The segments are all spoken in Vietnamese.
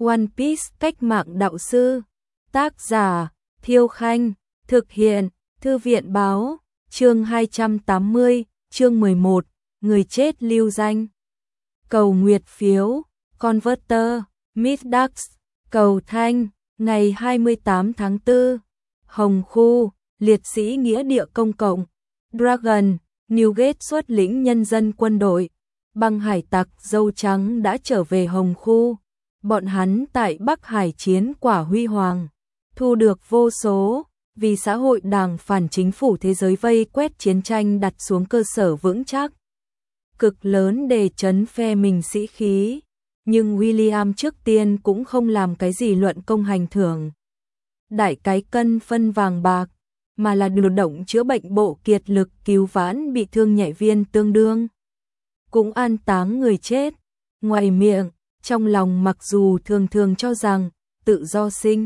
One Piece cách mạng đạo sư. Tác giả Thiêu Khanh. Thực hiện Thư viện báo. Chương 280, chương 11, người chết lưu danh. Cầu nguyệt phiếu, Converter, Middax, cầu thanh, ngày 28 tháng 4. Hồng Khu, liệt sĩ nghĩa địa công cộng. Dragon, Newgate xuất lĩnh nhân dân quân đội. Băng hải tặc dâu trắng đã trở về Hồng Khu. Bọn hắn tại Bắc Hải chiến quả huy hoàng, thu được vô số, vì xã hội đảng phản chính phủ thế giới vây quét chiến tranh đặt xuống cơ sở vững chắc, cực lớn để trấn phe mình sĩ khí. Nhưng William trước tiên cũng không làm cái gì luận công hành thưởng đại cái cân phân vàng bạc, mà là điều động chữa bệnh bộ kiệt lực cứu vãn bị thương nhẹ viên tương đương, cũng an táng người chết. Ngoài miệng, trong lòng mặc dù thường thường cho rằng tự do sinh,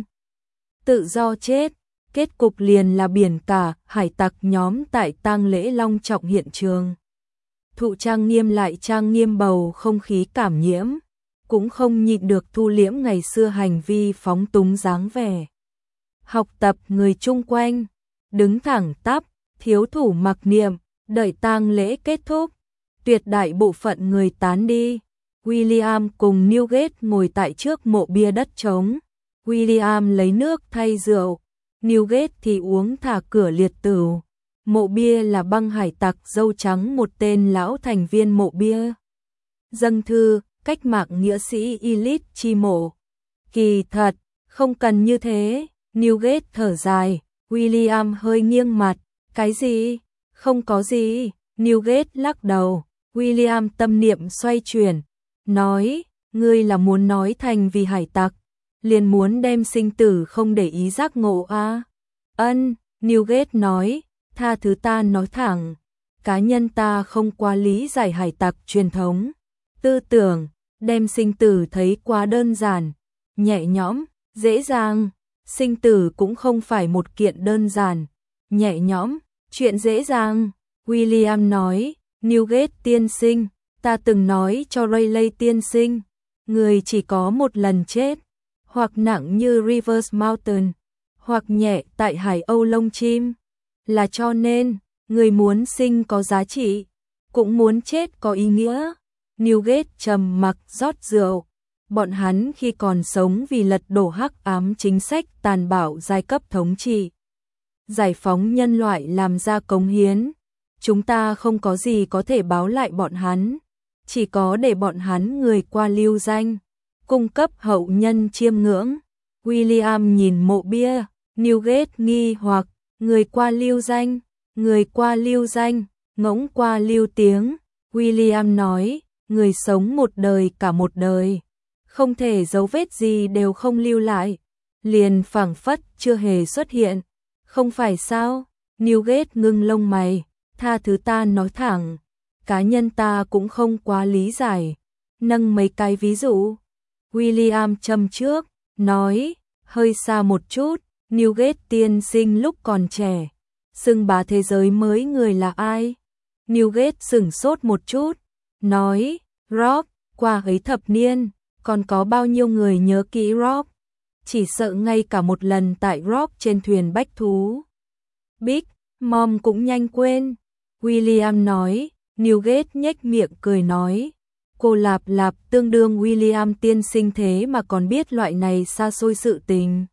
tự do chết, kết cục liền là biển cả. Hải tặc nhóm tại tang lễ long trọng hiện trường, thụ trang nghiêm lại trang nghiêm bầu không khí cảm nhiễm, cũng không nhịn được thu liễm ngày xưa hành vi phóng túng dáng vẻ. Học tập người chung quanh, đứng thẳng tắp, thiếu thủ mặc niệm, đợi tang lễ kết thúc, tuyệt đại bộ phận người tán đi. William cùng Newgate ngồi tại trước mộ bia đất trống. William lấy nước thay rượu, Newgate thì uống thả cửa liệt tửu. Mộ bia là băng hải tặc dâu trắng, một tên lão thành viên mộ bia dâng thư cách mạng nghĩa sĩ Elite chi mộ. Kỳ thật, không cần như thế. Newgate thở dài. William hơi nghiêng mặt. Cái gì? Không có gì. Newgate lắc đầu. William tâm niệm xoay chuyển, nói, ngươi là muốn nói thành vì hải tặc, liền muốn đem sinh tử không để ý giác ngộ à? Ân, Newgate nói, tha thứ ta nói thẳng, cá nhân ta không quá lý giải hải tặc truyền thống, tư tưởng, đem sinh tử thấy quá đơn giản, nhẹ nhõm, dễ dàng. Sinh tử cũng không phải một kiện đơn giản, nhẹ nhõm, chuyện dễ dàng. William nói, Newgate tiên sinh, ta từng nói cho Rayleigh tiên sinh, người chỉ có một lần chết, hoặc nặng như Rivers Mountain, hoặc nhẹ tại Hải Âu lông chim, là cho nên, người muốn sinh có giá trị, cũng muốn chết có ý nghĩa. Newgate trầm mặc rót rượu. Bọn hắn khi còn sống vì lật đổ hắc ám chính sách tàn bạo giai cấp thống trị, giải phóng nhân loại làm ra cống hiến. Chúng ta không có gì có thể báo lại bọn hắn, chỉ có để bọn hắn người qua lưu danh, cung cấp hậu nhân chiêm ngưỡng. William nhìn mộ bia, Newgate nghi hoặc, người qua lưu danh, người qua lưu danh, ngỗng qua lưu tiếng. William nói, người sống một đời cả một đời, không thể dấu vết gì đều không lưu lại, liền phảng phất chưa hề xuất hiện, không phải sao? Newgate ngưng lông mày. Tha thứ ta nói thẳng, cá nhân ta cũng không quá lý giải. Nâng mấy cái ví dụ. William châm trước, nói, hơi xa một chút, Newgate tiên sinh lúc còn trẻ, xưng bá thế giới mới người là ai? Newgate sửng sốt một chút, nói, Rob, qua ấy thập niên, còn có bao nhiêu người nhớ kỹ Rob? Chỉ sợ ngay cả một lần tại Rob trên thuyền bách thú Big Mom cũng nhanh quên. William nói, Newgate nhếch miệng cười nói, cô lạp lạp tương đương William tiên sinh thế mà còn biết loại này xa xôi sự tình.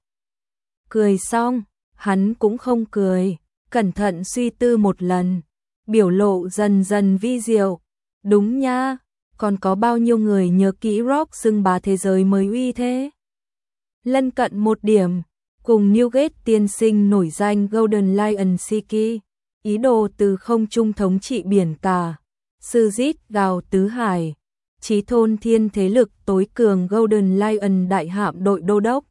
Cười xong, hắn cũng không cười, cẩn thận suy tư một lần, biểu lộ dần dần vi diệu. Đúng nha, còn có bao nhiêu người nhớ kỹ Rock xưng bá thế giới mới uy thế? Lân cận một điểm, cùng Newgate tiên sinh nổi danh Golden Lion Siki, ý đồ từ không trung thống trị biển cả, sư rít gào tứ hải, chí thôn thiên thế lực tối cường Golden Lion đại hạm đội đô đốc,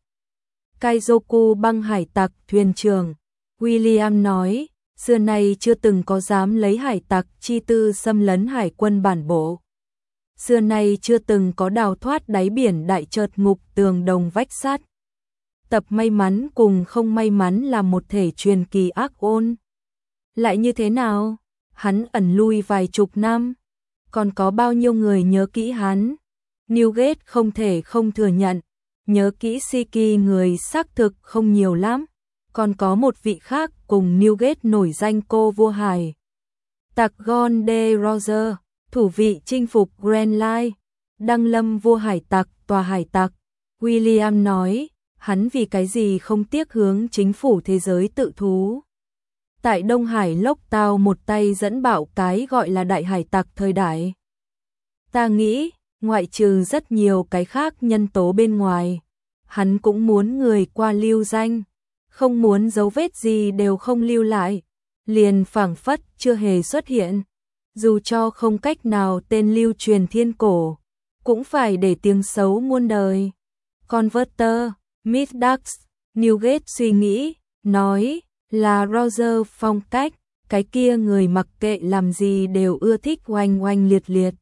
Kaizoku băng hải tặc thuyền trưởng. William nói, xưa nay chưa từng có dám lấy hải tặc chi tư xâm lấn hải quân bản bộ. Xưa nay chưa từng có đào thoát đáy biển đại chợt ngục tường đồng vách sắt. Tập may mắn cùng không may mắn là một thể truyền kỳ ác ôn. Lại như thế nào? Hắn ẩn lui vài chục năm. Còn có bao nhiêu người nhớ kỹ hắn? Newgate không thể không thừa nhận. nhớ kỹ Siki người xác thực không nhiều lắm, còn có một vị khác cùng Newgate nổi danh cô vua hải tặc Gon de Roger, thủ vị chinh phục Grand Line, đăng lâm vua hải tặc, tòa hải tặc. William nói, hắn vì cái gì không tiếc hướng chính phủ thế giới tự thú. Tại Đông Hải Lốc Tao một tay dẫn bạo cái gọi là đại hải tặc thời đại. Ta nghĩ, ngoại trừ rất nhiều cái khác nhân tố bên ngoài, hắn cũng muốn người qua lưu danh, không muốn dấu vết gì đều không lưu lại, liền phảng phất chưa hề xuất hiện. Dù cho không cách nào tên lưu truyền thiên cổ, cũng phải để tiếng xấu muôn đời. Converter, Midax, Newgate suy nghĩ, nói là Roger phong cách, cái kia người mặc kệ làm gì đều ưa thích oanh oanh liệt liệt.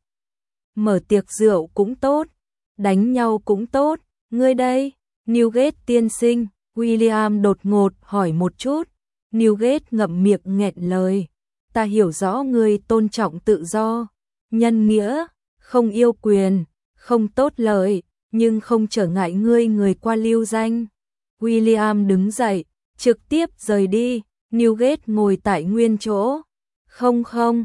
Mở tiệc rượu cũng tốt, đánh nhau cũng tốt, ngươi đây, Newgate tiên sinh, William đột ngột hỏi một chút. Newgate ngậm miệng nghẹn lời, ta hiểu rõ ngươi tôn trọng tự do, nhân nghĩa, không yêu quyền, không tốt lợi, nhưng không trở ngại ngươi người qua lưu danh. William đứng dậy, trực tiếp rời đi, Newgate ngồi tại nguyên chỗ. Không,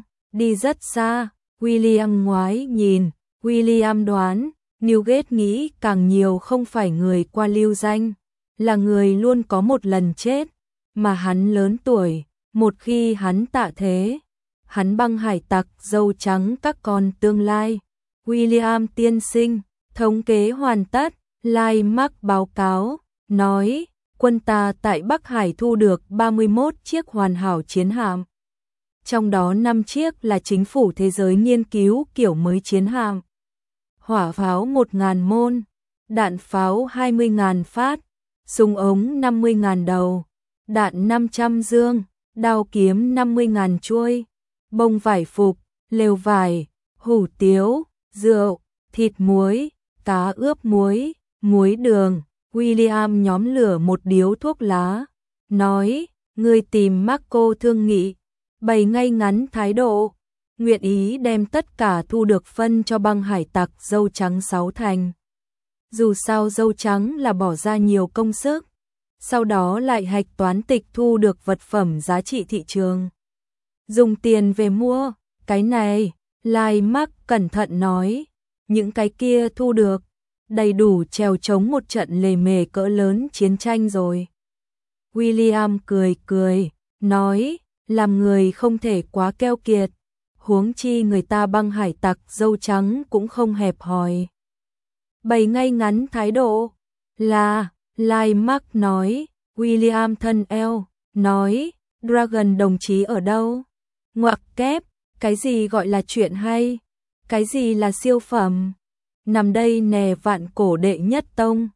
đi rất xa, William ngoái nhìn, William đoán, Newgate nghĩ càng nhiều không phải người qua lưu danh, là người luôn có một lần chết, mà hắn lớn tuổi, một khi hắn tạ thế, hắn băng hải tặc dâu trắng các con tương lai. William tiên sinh, thống kế hoàn tất, Lai Mark báo cáo, nói, quân ta tại Bắc Hải thu được 31 chiếc hoàn hảo chiến hạm. Trong đó 5 chiếc là chính phủ thế giới nghiên cứu kiểu mới chiến hạm. Hỏa pháo 1.000 môn, đạn pháo 20.000 phát, súng ống 50.000 đầu, đạn 500 dương, đao kiếm 50.000 chuôi, bông vải phục, lều vải, hủ tiếu, rượu, thịt muối, cá ướp muối, muối đường. William nhóm lửa một điếu thuốc lá, nói, người tìm Marco thương nghị, bày ngay ngắn thái độ, nguyện ý đem tất cả thu được phân cho băng hải tặc dâu trắng 6 thành. Dù sao dâu trắng là bỏ ra nhiều công sức, sau đó lại hạch toán tịch thu được vật phẩm giá trị thị trường. Dùng tiền về mua, cái này, Lai Mark cẩn thận nói, những cái kia thu được, đầy đủ trèo chống một trận lề mề cỡ lớn chiến tranh rồi. William cười, nói, làm người không thể quá keo kiệt, huống chi người ta băng hải tặc dâu trắng cũng không hẹp hòi. Bày ngay ngắn thái độ, là, Lai Mark nói, William thân eo, nói, Dragon đồng chí ở đâu? Ngoặc kép, cái gì gọi là chuyện hay? Cái gì là siêu phẩm? Nằm đây nè vạn cổ đệ nhất tông.